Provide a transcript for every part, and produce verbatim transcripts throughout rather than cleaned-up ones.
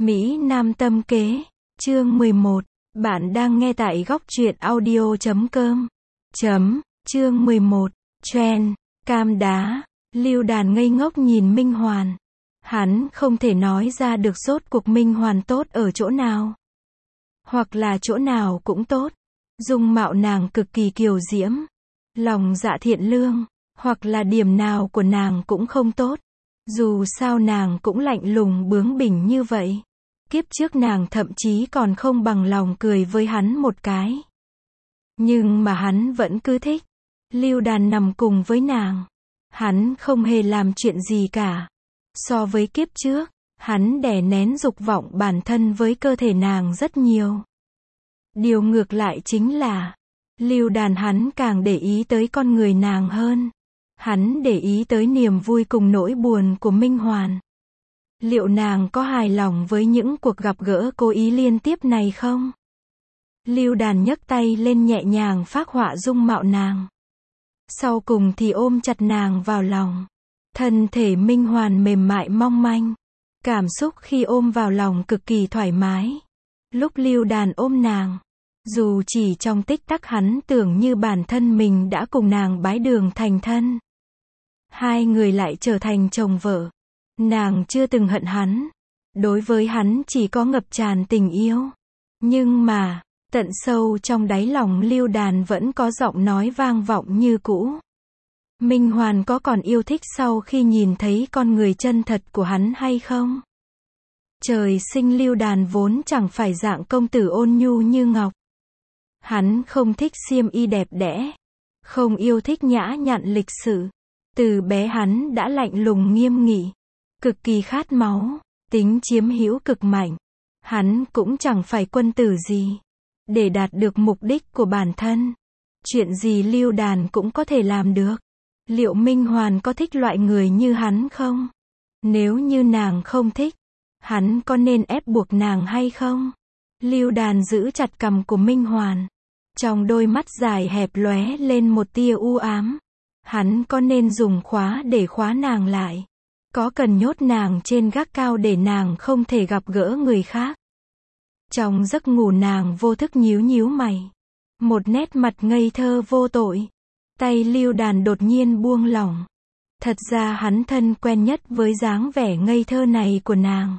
Mỹ Nam tâm kế, chương mười một. Bạn đang nghe tại góc truyện audio chấm com. Chấm, chương mười một. Trend, cam đá. Lưu Đàn ngây ngốc nhìn Minh Hoàn. Hắn không thể nói ra được rốt cuộc Minh Hoàn tốt ở chỗ nào. Hoặc là chỗ nào cũng tốt. Dung mạo nàng cực kỳ kiều diễm. Lòng dạ thiện lương. Hoặc là điểm nào của nàng cũng không tốt. Dù sao nàng cũng lạnh lùng bướng bỉnh như vậy. Kiếp trước nàng thậm chí còn không bằng lòng cười với hắn một cái. Nhưng mà hắn vẫn cứ thích. Lưu Đàn nằm cùng với nàng. Hắn không hề làm chuyện gì cả. So với kiếp trước, hắn đè nén dục vọng bản thân với cơ thể nàng rất nhiều. Điều ngược lại chính là, Lưu Đàn hắn càng để ý tới con người nàng hơn. Hắn để ý tới niềm vui cùng nỗi buồn của Minh Hoàn. Liệu nàng có hài lòng với những cuộc gặp gỡ cố ý liên tiếp này không? Lưu Đàn nhấc tay lên nhẹ nhàng phác họa dung mạo nàng. Sau cùng thì ôm chặt nàng vào lòng. Thân thể Minh Hoàn mềm mại mong manh. Cảm xúc khi ôm vào lòng cực kỳ thoải mái. Lúc Lưu Đàn ôm nàng, dù chỉ trong tích tắc hắn tưởng như bản thân mình đã cùng nàng bái đường thành thân. Hai người lại trở thành chồng vợ. Nàng chưa từng hận hắn. Đối với hắn chỉ có ngập tràn tình yêu. Nhưng mà, tận sâu trong đáy lòng Lưu Đàn vẫn có giọng nói vang vọng như cũ. Minh Hoàn có còn yêu thích sau khi nhìn thấy con người chân thật của hắn hay không? Trời sinh Lưu Đàn vốn chẳng phải dạng công tử ôn nhu như ngọc. Hắn không thích xiêm y đẹp đẽ. Không yêu thích nhã nhặn lịch sự. Từ bé hắn đã lạnh lùng nghiêm nghị. Cực kỳ khát máu. Tính chiếm hữu cực mạnh. Hắn cũng chẳng phải quân tử gì. Để đạt được mục đích của bản thân, chuyện gì Lưu Đàn cũng có thể làm được. Liệu Minh Hoàn có thích loại người như hắn không? Nếu như nàng không thích, hắn có nên ép buộc nàng hay không? Lưu Đàn giữ chặt cằm của Minh Hoàn. Trong đôi mắt dài hẹp lóe lên một tia u ám. Hắn có nên dùng khóa để khóa nàng lại? Có cần nhốt nàng trên gác cao để nàng không thể gặp gỡ người khác? Trong giấc ngủ nàng vô thức nhíu nhíu mày. Một nét mặt ngây thơ vô tội. Tay Lưu Đàn đột nhiên buông lỏng. Thật ra hắn thân quen nhất với dáng vẻ ngây thơ này của nàng.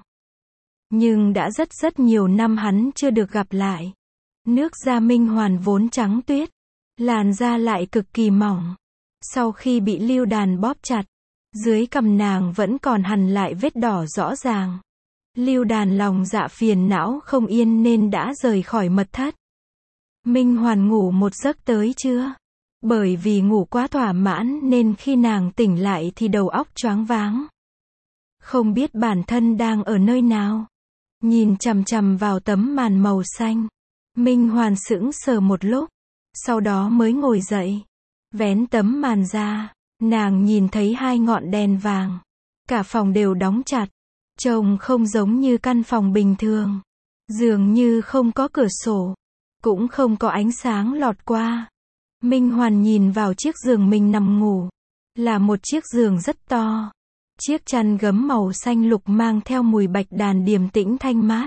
Nhưng đã rất rất nhiều năm hắn chưa được gặp lại. Nước da Minh Hoàn vốn trắng tuyết. Làn da lại cực kỳ mỏng. Sau khi bị Lưu Đàn bóp chặt, dưới cằm nàng vẫn còn hằn lại vết đỏ rõ ràng. Lưu Đàn lòng dạ phiền não không yên nên đã rời khỏi mật thất. Minh Hoàn ngủ một giấc tới chưa? Bởi vì ngủ quá thỏa mãn nên khi nàng tỉnh lại thì đầu óc choáng váng. Không biết bản thân đang ở nơi nào. Nhìn chằm chằm vào tấm màn màu xanh. Minh Hoàn sững sờ một lúc. Sau đó mới ngồi dậy. Vén tấm màn ra. Nàng nhìn thấy hai ngọn đèn vàng. Cả phòng đều đóng chặt. Trông không giống như căn phòng bình thường. Dường như không có cửa sổ. Cũng không có ánh sáng lọt qua. Minh Hoàn nhìn vào chiếc giường mình nằm ngủ. Là một chiếc giường rất to. Chiếc chăn gấm màu xanh lục mang theo mùi bạch đàn điềm tĩnh thanh mát.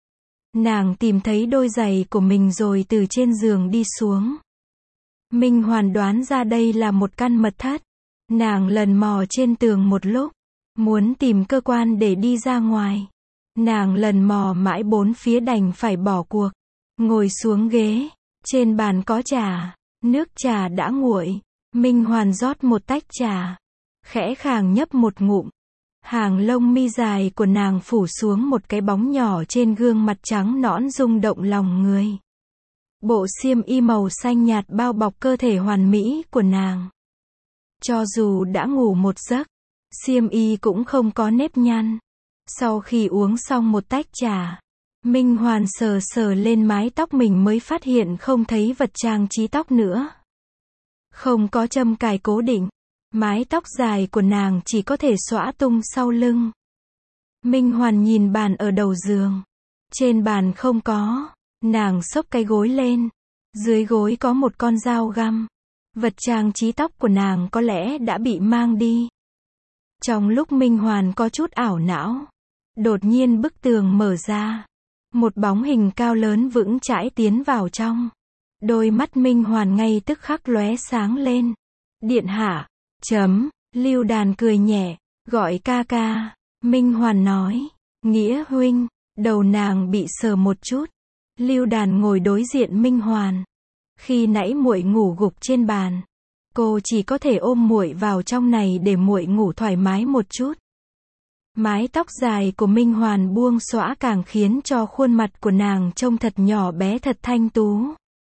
Nàng tìm thấy đôi giày của mình rồi từ trên giường đi xuống. Minh Hoàn đoán ra đây là một căn mật thất. Nàng lần mò trên tường một lúc. Muốn tìm cơ quan để đi ra ngoài. Nàng lần mò mãi bốn phía đành phải bỏ cuộc. Ngồi xuống ghế. Trên bàn có trà. Nước trà đã nguội. Minh Hoàn rót một tách trà. Khẽ khàng nhấp một ngụm. Hàng lông mi dài của nàng phủ xuống một cái bóng nhỏ trên gương mặt trắng nõn rung động lòng người. Bộ xiêm y màu xanh nhạt bao bọc cơ thể hoàn mỹ của nàng. Cho dù đã ngủ một giấc, xiêm y cũng không có nếp nhăn. Sau khi uống xong một tách trà, Minh Hoàn sờ sờ lên mái tóc mình mới phát hiện không thấy vật trang trí tóc nữa. Không có châm cài cố định. Mái tóc dài của nàng chỉ có thể xõa tung sau lưng. Minh Hoàn nhìn bàn ở đầu giường. Trên bàn không có. Nàng xốc cái gối lên. Dưới gối có một con dao găm. Vật trang trí tóc của nàng có lẽ đã bị mang đi. Trong lúc Minh Hoàn có chút ảo não, Đột nhiên bức tường mở ra. Một bóng hình cao lớn vững chãi tiến vào trong. Đôi mắt Minh Hoàn ngay tức khắc lóe sáng lên. Điện hạ. Chấm. Lưu Đàn cười nhẹ. Gọi ca ca. Minh Hoàn nói. Nghĩa huynh. Đầu nàng bị sờ một chút. Lưu Đàn ngồi đối diện Minh Hoàn. Khi nãy muội ngủ gục trên bàn. Cô chỉ có thể ôm muội vào trong này để muội ngủ thoải mái một chút. Mái tóc dài của Minh Hoàn buông xõa càng khiến cho khuôn mặt của nàng trông thật nhỏ bé thật thanh tú.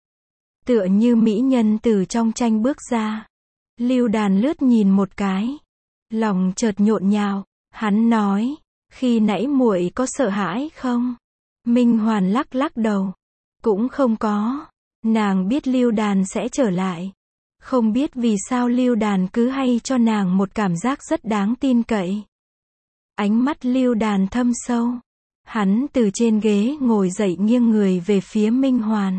Tựa như mỹ nhân từ trong tranh bước ra. Lưu Đàn lướt nhìn một cái. Lòng chợt nhộn nhạo. Hắn nói. Khi nãy muội có sợ hãi không? Minh Hoàn lắc lắc đầu. Cũng không có. Nàng biết Lưu Đàn sẽ trở lại. Không biết vì sao Lưu Đàn cứ hay cho nàng một cảm giác rất đáng tin cậy. Ánh mắt Lưu Đàn thâm sâu. Hắn từ trên ghế ngồi dậy nghiêng người về phía Minh Hoàn.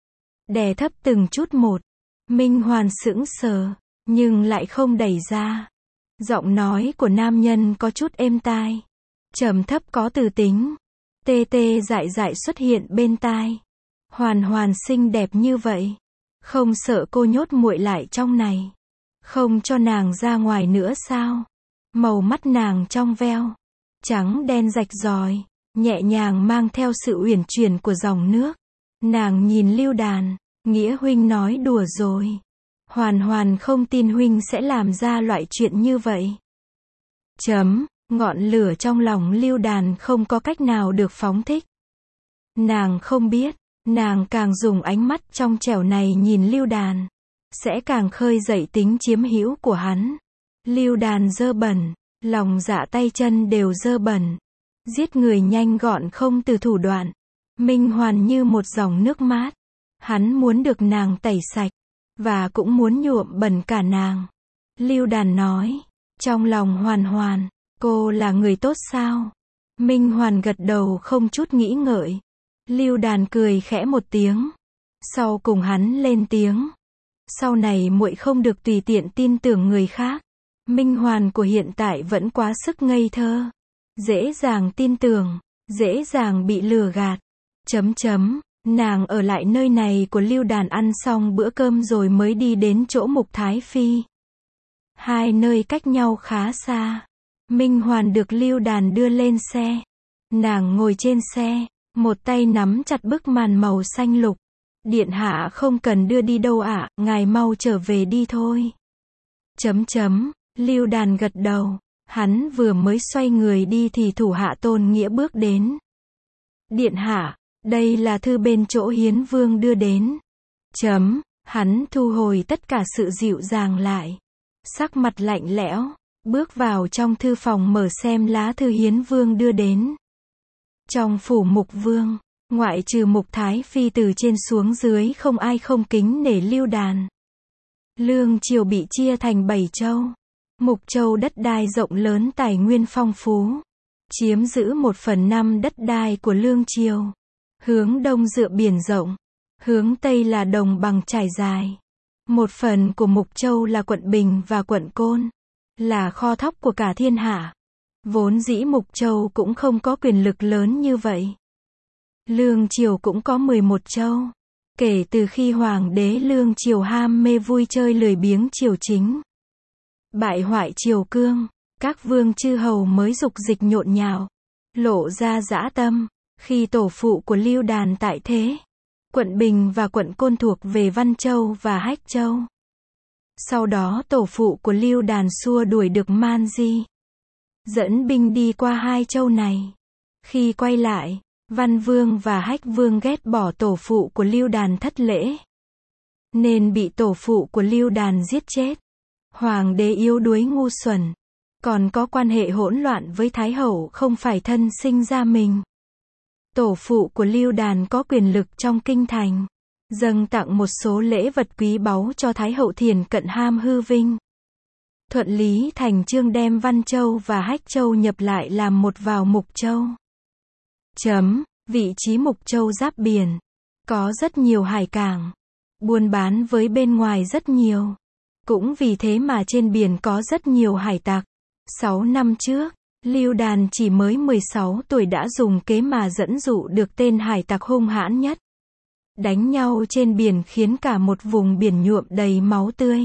Đè thấp từng chút một. Minh Hoàn sững sờ, nhưng lại không đẩy ra. Giọng nói của nam nhân có chút êm tai. Trầm thấp có từ tính. Tê tê dại dại xuất hiện bên tai. Hoàn Hoàn xinh đẹp như vậy. Không sợ cô nhốt muội lại trong này. Không cho nàng ra ngoài nữa sao? Màu mắt nàng trong veo. Trắng đen rạch ròi. Nhẹ nhàng mang theo sự uyển chuyển của dòng nước. Nàng nhìn Lưu Đàn. Nghĩa huynh nói đùa rồi. Hoàn Hoàn không tin huynh sẽ làm ra loại chuyện như vậy. Chấm. Ngọn lửa trong lòng Lưu Đàn không có cách nào được phóng thích. Nàng không biết. Nàng càng dùng ánh mắt trong trẻo này nhìn Lưu Đàn. Sẽ càng khơi dậy tính chiếm hữu của hắn. Lưu Đàn dơ bẩn. Lòng dạ tay chân đều dơ bẩn. Giết người nhanh gọn không từ thủ đoạn. Minh Hoàn như một dòng nước mát. Hắn muốn được nàng tẩy sạch. Và cũng muốn nhuộm bẩn cả nàng. Lưu Đàn nói. Trong lòng Hoàn Hoàn. Cô là người tốt sao? Minh Hoàn gật đầu không chút nghĩ ngợi. Lưu Đàn cười khẽ một tiếng. Sau cùng hắn lên tiếng. Sau này muội không được tùy tiện tin tưởng người khác. Minh Hoàn của hiện tại vẫn quá sức ngây thơ. Dễ dàng tin tưởng. Dễ dàng bị lừa gạt. Chấm chấm. Nàng ở lại nơi này của Lưu Đàn ăn xong bữa cơm rồi mới đi đến chỗ Mục Thái Phi. Hai nơi cách nhau khá xa. Minh Hoàn được Lưu Đàn đưa lên xe. Nàng ngồi trên xe. Một tay nắm chặt bức màn màu xanh lục. Điện hạ không cần đưa đi đâu ạ, à, ngài mau trở về đi thôi. Chấm chấm. Lưu Đàn gật đầu. Hắn vừa mới xoay người đi thì thủ hạ Tôn Nghĩa bước đến. Điện hạ, đây là thư bên chỗ Hiến Vương đưa đến. Chấm. Hắn thu hồi tất cả sự dịu dàng lại. Sắc mặt lạnh lẽo. Bước vào trong thư phòng mở xem lá thư Hiến Vương đưa đến. Trong phủ Mục Vương, ngoại trừ Mục Thái Phi từ trên xuống dưới không ai không kính nể Lưu Đàn. Lương triều bị chia thành bảy châu. Mục Châu đất đai rộng lớn tài nguyên phong phú. Chiếm giữ một phần năm đất đai của Lương triều. Hướng đông dựa biển rộng. Hướng tây là đồng bằng trải dài. Một phần của Mục Châu là quận Bình và quận Côn. Là kho thóc của cả thiên hạ. Vốn dĩ Mục Châu cũng không có quyền lực lớn như vậy. Lương triều cũng có mười một châu. Kể từ khi Hoàng đế Lương triều ham mê vui chơi lười biếng triều chính. Bại hoại triều cương. Các vương chư hầu mới dục dịch nhộn nhạo. Lộ ra dã tâm. Khi tổ phụ của Lưu Đàn tại thế. Quận Bình và quận Côn thuộc về Văn Châu và Hách Châu. Sau đó tổ phụ của Lưu Đàn xua đuổi được Man Di. Dẫn binh đi qua hai châu này. Khi quay lại, Văn Vương và Hách Vương ghét bỏ tổ phụ của Lưu Đàn thất lễ. Nên bị tổ phụ của Lưu Đàn giết chết. Hoàng đế yếu đuối ngu xuẩn. Còn có quan hệ hỗn loạn với Thái Hậu không phải thân sinh ra mình. Tổ phụ của Lưu Đàn có quyền lực trong kinh thành. Dâng tặng một số lễ vật quý báu cho Thái Hậu Thiền Cận ham hư vinh. Thuận lý thành chương đem Văn Châu và Hách Châu nhập lại làm một vào Mục Châu. Chấm. Vị trí Mục Châu giáp biển. Có rất nhiều hải cảng. Buôn bán với bên ngoài rất nhiều. Cũng vì thế mà trên biển có rất nhiều hải tặc. Sáu năm trước, Lưu Đàn chỉ mới mười sáu tuổi đã dùng kế mà dẫn dụ được tên hải tặc hung hãn nhất. Đánh nhau trên biển khiến cả một vùng biển nhuộm đầy máu tươi.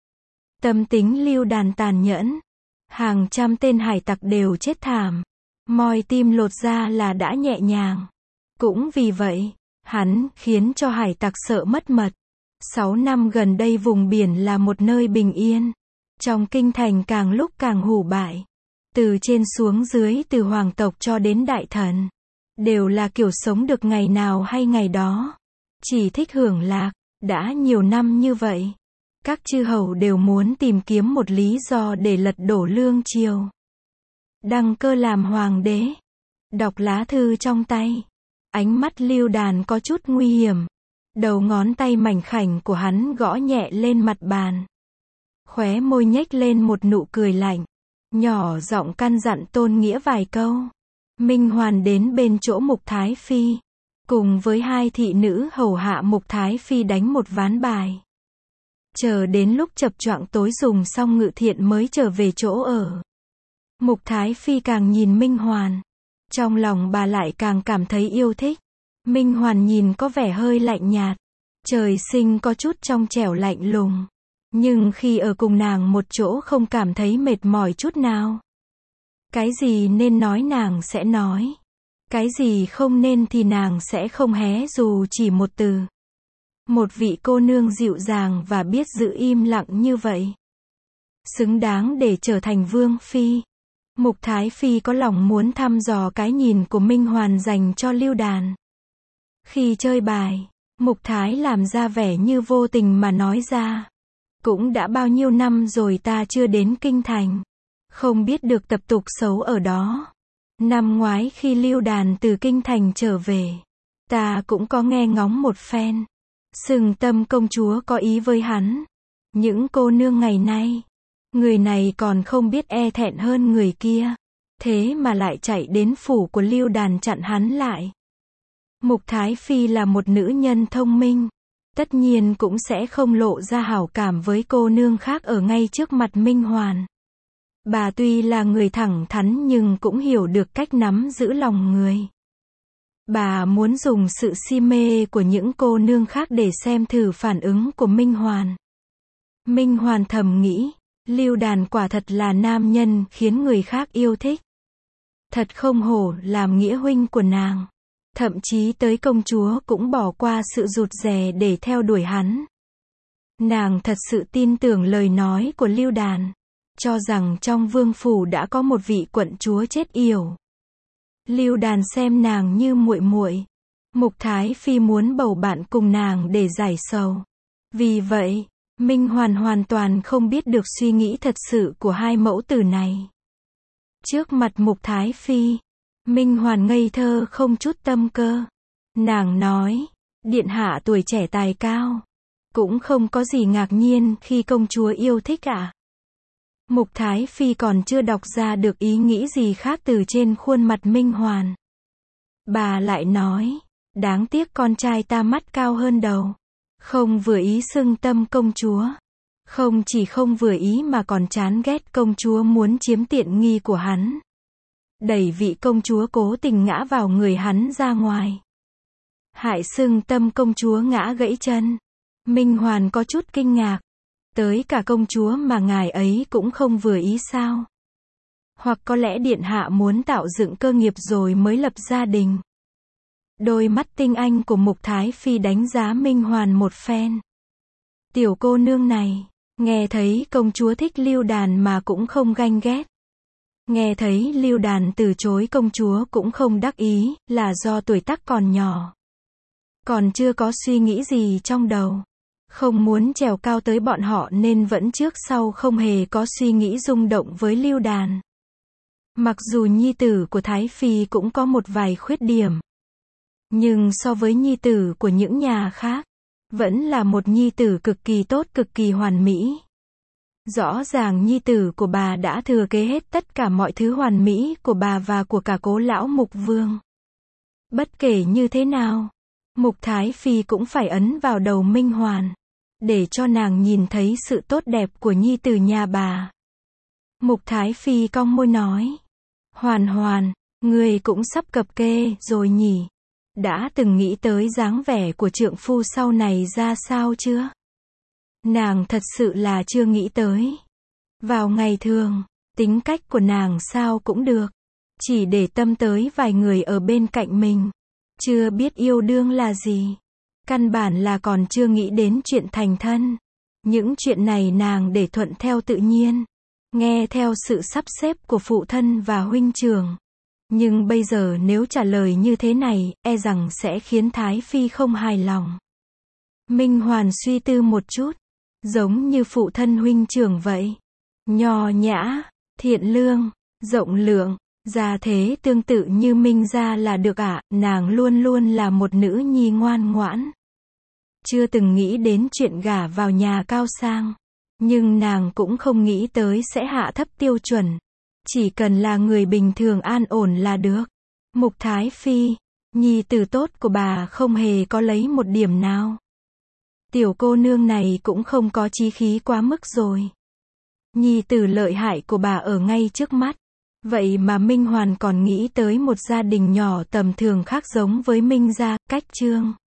Tâm tính Lưu Đàn tàn nhẫn. Hàng trăm tên hải tặc đều chết thảm. Moi tim lột da là đã nhẹ nhàng. Cũng vì vậy, hắn khiến cho hải tặc sợ mất mật. Sáu năm gần đây vùng biển là một nơi bình yên. Trong kinh thành càng lúc càng hủ bại. Từ trên xuống dưới, từ hoàng tộc cho đến đại thần, đều là kiểu sống được ngày nào hay ngày đó. Chỉ thích hưởng lạc. Đã nhiều năm như vậy, các chư hầu đều muốn tìm kiếm một lý do để lật đổ lương triều. Đăng cơ làm hoàng đế. Đọc lá thư trong tay. Ánh mắt Lưu Đàn có chút nguy hiểm. Đầu ngón tay mảnh khảnh của hắn gõ nhẹ lên mặt bàn. Khóe môi nhếch lên một nụ cười lạnh. Nhỏ giọng căn dặn Tôn Nghĩa vài câu. Minh Hoàn đến bên chỗ Mục Thái Phi. Cùng với hai thị nữ hầu hạ Mục Thái Phi đánh một ván bài. Chờ đến lúc chập choạng tối dùng xong ngự thiện mới trở về chỗ ở. Mục Thái Phi càng nhìn Minh Hoàn. Trong lòng bà lại càng cảm thấy yêu thích. Minh Hoàn nhìn có vẻ hơi lạnh nhạt. Trời sinh có chút trong trẻo lạnh lùng. Nhưng khi ở cùng nàng một chỗ không cảm thấy mệt mỏi chút nào. Cái gì nên nói nàng sẽ nói. Cái gì không nên thì nàng sẽ không hé dù chỉ một từ. Một vị cô nương dịu dàng và biết giữ im lặng như vậy. Xứng đáng để trở thành vương phi. Mục Thái Phi có lòng muốn thăm dò cái nhìn của Minh Hoàn dành cho Lưu Đàn. Khi chơi bài, Mục Thái làm ra vẻ như vô tình mà nói ra. Cũng đã bao nhiêu năm rồi ta chưa đến kinh thành. Không biết được tập tục xấu ở đó. Năm ngoái khi Lưu Đàn từ kinh thành trở về, ta cũng có nghe ngóng một phen. Sừng Tâm công chúa có ý với hắn. Những cô nương ngày nay, người này còn không biết e thẹn hơn người kia. Thế mà lại chạy đến phủ của Lưu Đàn chặn hắn lại. Mục Thái Phi là một nữ nhân thông minh. Tất nhiên cũng sẽ không lộ ra hảo cảm với cô nương khác ở ngay trước mặt Minh Hoàn. Bà tuy là người thẳng thắn nhưng cũng hiểu được cách nắm giữ lòng người. Bà muốn dùng sự si mê của những cô nương khác để xem thử phản ứng của Minh Hoàn. Minh Hoàn thầm nghĩ, Lưu Đàn quả thật là nam nhân khiến người khác yêu thích. Thật không hổ làm nghĩa huynh của nàng. Thậm chí tới công chúa cũng bỏ qua sự rụt rè để theo đuổi hắn. Nàng thật sự tin tưởng lời nói của Lưu Đàn. Cho rằng trong vương phủ đã có một vị quận chúa chết yểu. Lưu Đàn xem nàng như muội muội. Mục Thái Phi muốn bầu bạn cùng nàng để giải sầu. Vì vậy, Minh Hoàn hoàn toàn không biết được suy nghĩ thật sự của hai mẫu tử này. Trước mặt Mục Thái Phi, Minh Hoàn ngây thơ không chút tâm cơ. Nàng nói, điện hạ tuổi trẻ tài cao. Cũng không có gì ngạc nhiên khi công chúa yêu thích ạ. À? Mục Thái Phi còn chưa đọc ra được ý nghĩ gì khác từ trên khuôn mặt Minh Hoàn. Bà lại nói, đáng tiếc con trai ta mắt cao hơn đầu. Không vừa ý xưng Tâm công chúa. Không chỉ không vừa ý mà còn chán ghét công chúa muốn chiếm tiện nghi của hắn. Đẩy vị công chúa cố tình ngã vào người hắn ra ngoài. Hại xưng Tâm công chúa ngã gãy chân. Minh Hoàn có chút kinh ngạc. Tới cả công chúa mà ngài ấy cũng không vừa ý sao? Hoặc có lẽ điện hạ muốn tạo dựng cơ nghiệp rồi mới lập gia đình. Đôi mắt tinh anh của Mục Thái Phi đánh giá Minh Hoàn một phen. Tiểu cô nương này, nghe thấy công chúa thích Lưu Đàn mà cũng không ganh ghét. Nghe thấy Lưu Đàn từ chối công chúa cũng không đắc ý, là do tuổi tác còn nhỏ. Còn chưa có suy nghĩ gì trong đầu. Không muốn trèo cao tới bọn họ nên vẫn trước sau không hề có suy nghĩ rung động với Lưu Đàn. Mặc dù nhi tử của Thái Phi cũng có một vài khuyết điểm. Nhưng so với nhi tử của những nhà khác, vẫn là một nhi tử cực kỳ tốt, cực kỳ hoàn mỹ. Rõ ràng nhi tử của bà đã thừa kế hết tất cả mọi thứ hoàn mỹ của bà và của cả cố lão Mục Vương. Bất kể như thế nào, Mục Thái Phi cũng phải ấn vào đầu Minh Hoàn, để cho nàng nhìn thấy sự tốt đẹp của nhi tử nhà bà. Mục Thái Phi cong môi nói, Hoàn Hoàn, người cũng sắp cập kê rồi nhỉ? Đã từng nghĩ tới dáng vẻ của trượng phu sau này ra sao chưa? Nàng thật sự là chưa nghĩ tới. Vào ngày thường, tính cách của nàng sao cũng được. Chỉ để tâm tới vài người ở bên cạnh mình. Chưa biết yêu đương là gì. Căn bản là còn chưa nghĩ đến chuyện thành thân. Những chuyện này nàng để thuận theo tự nhiên. Nghe theo sự sắp xếp của phụ thân và huynh trưởng. Nhưng bây giờ nếu trả lời như thế này, e rằng sẽ khiến Thái Phi không hài lòng. Minh Hoàn suy tư một chút. Giống như phụ thân huynh trưởng vậy. Nho nhã, thiện lương, rộng lượng, gia thế tương tự như Minh gia là được ạ, à, nàng luôn luôn là một nữ nhi ngoan ngoãn. Chưa từng nghĩ đến chuyện gả vào nhà cao sang. Nhưng nàng cũng không nghĩ tới sẽ hạ thấp tiêu chuẩn. Chỉ cần là người bình thường an ổn là được. Mục Thái Phi, nhi tử tốt của bà không hề có lấy một điểm nào. Tiểu cô nương này cũng không có chí khí quá mức rồi. Nhi tử lợi hại của bà ở ngay trước mắt. Vậy mà Minh Hoàn còn nghĩ tới một gia đình nhỏ tầm thường khác giống với Minh gia, cách Trương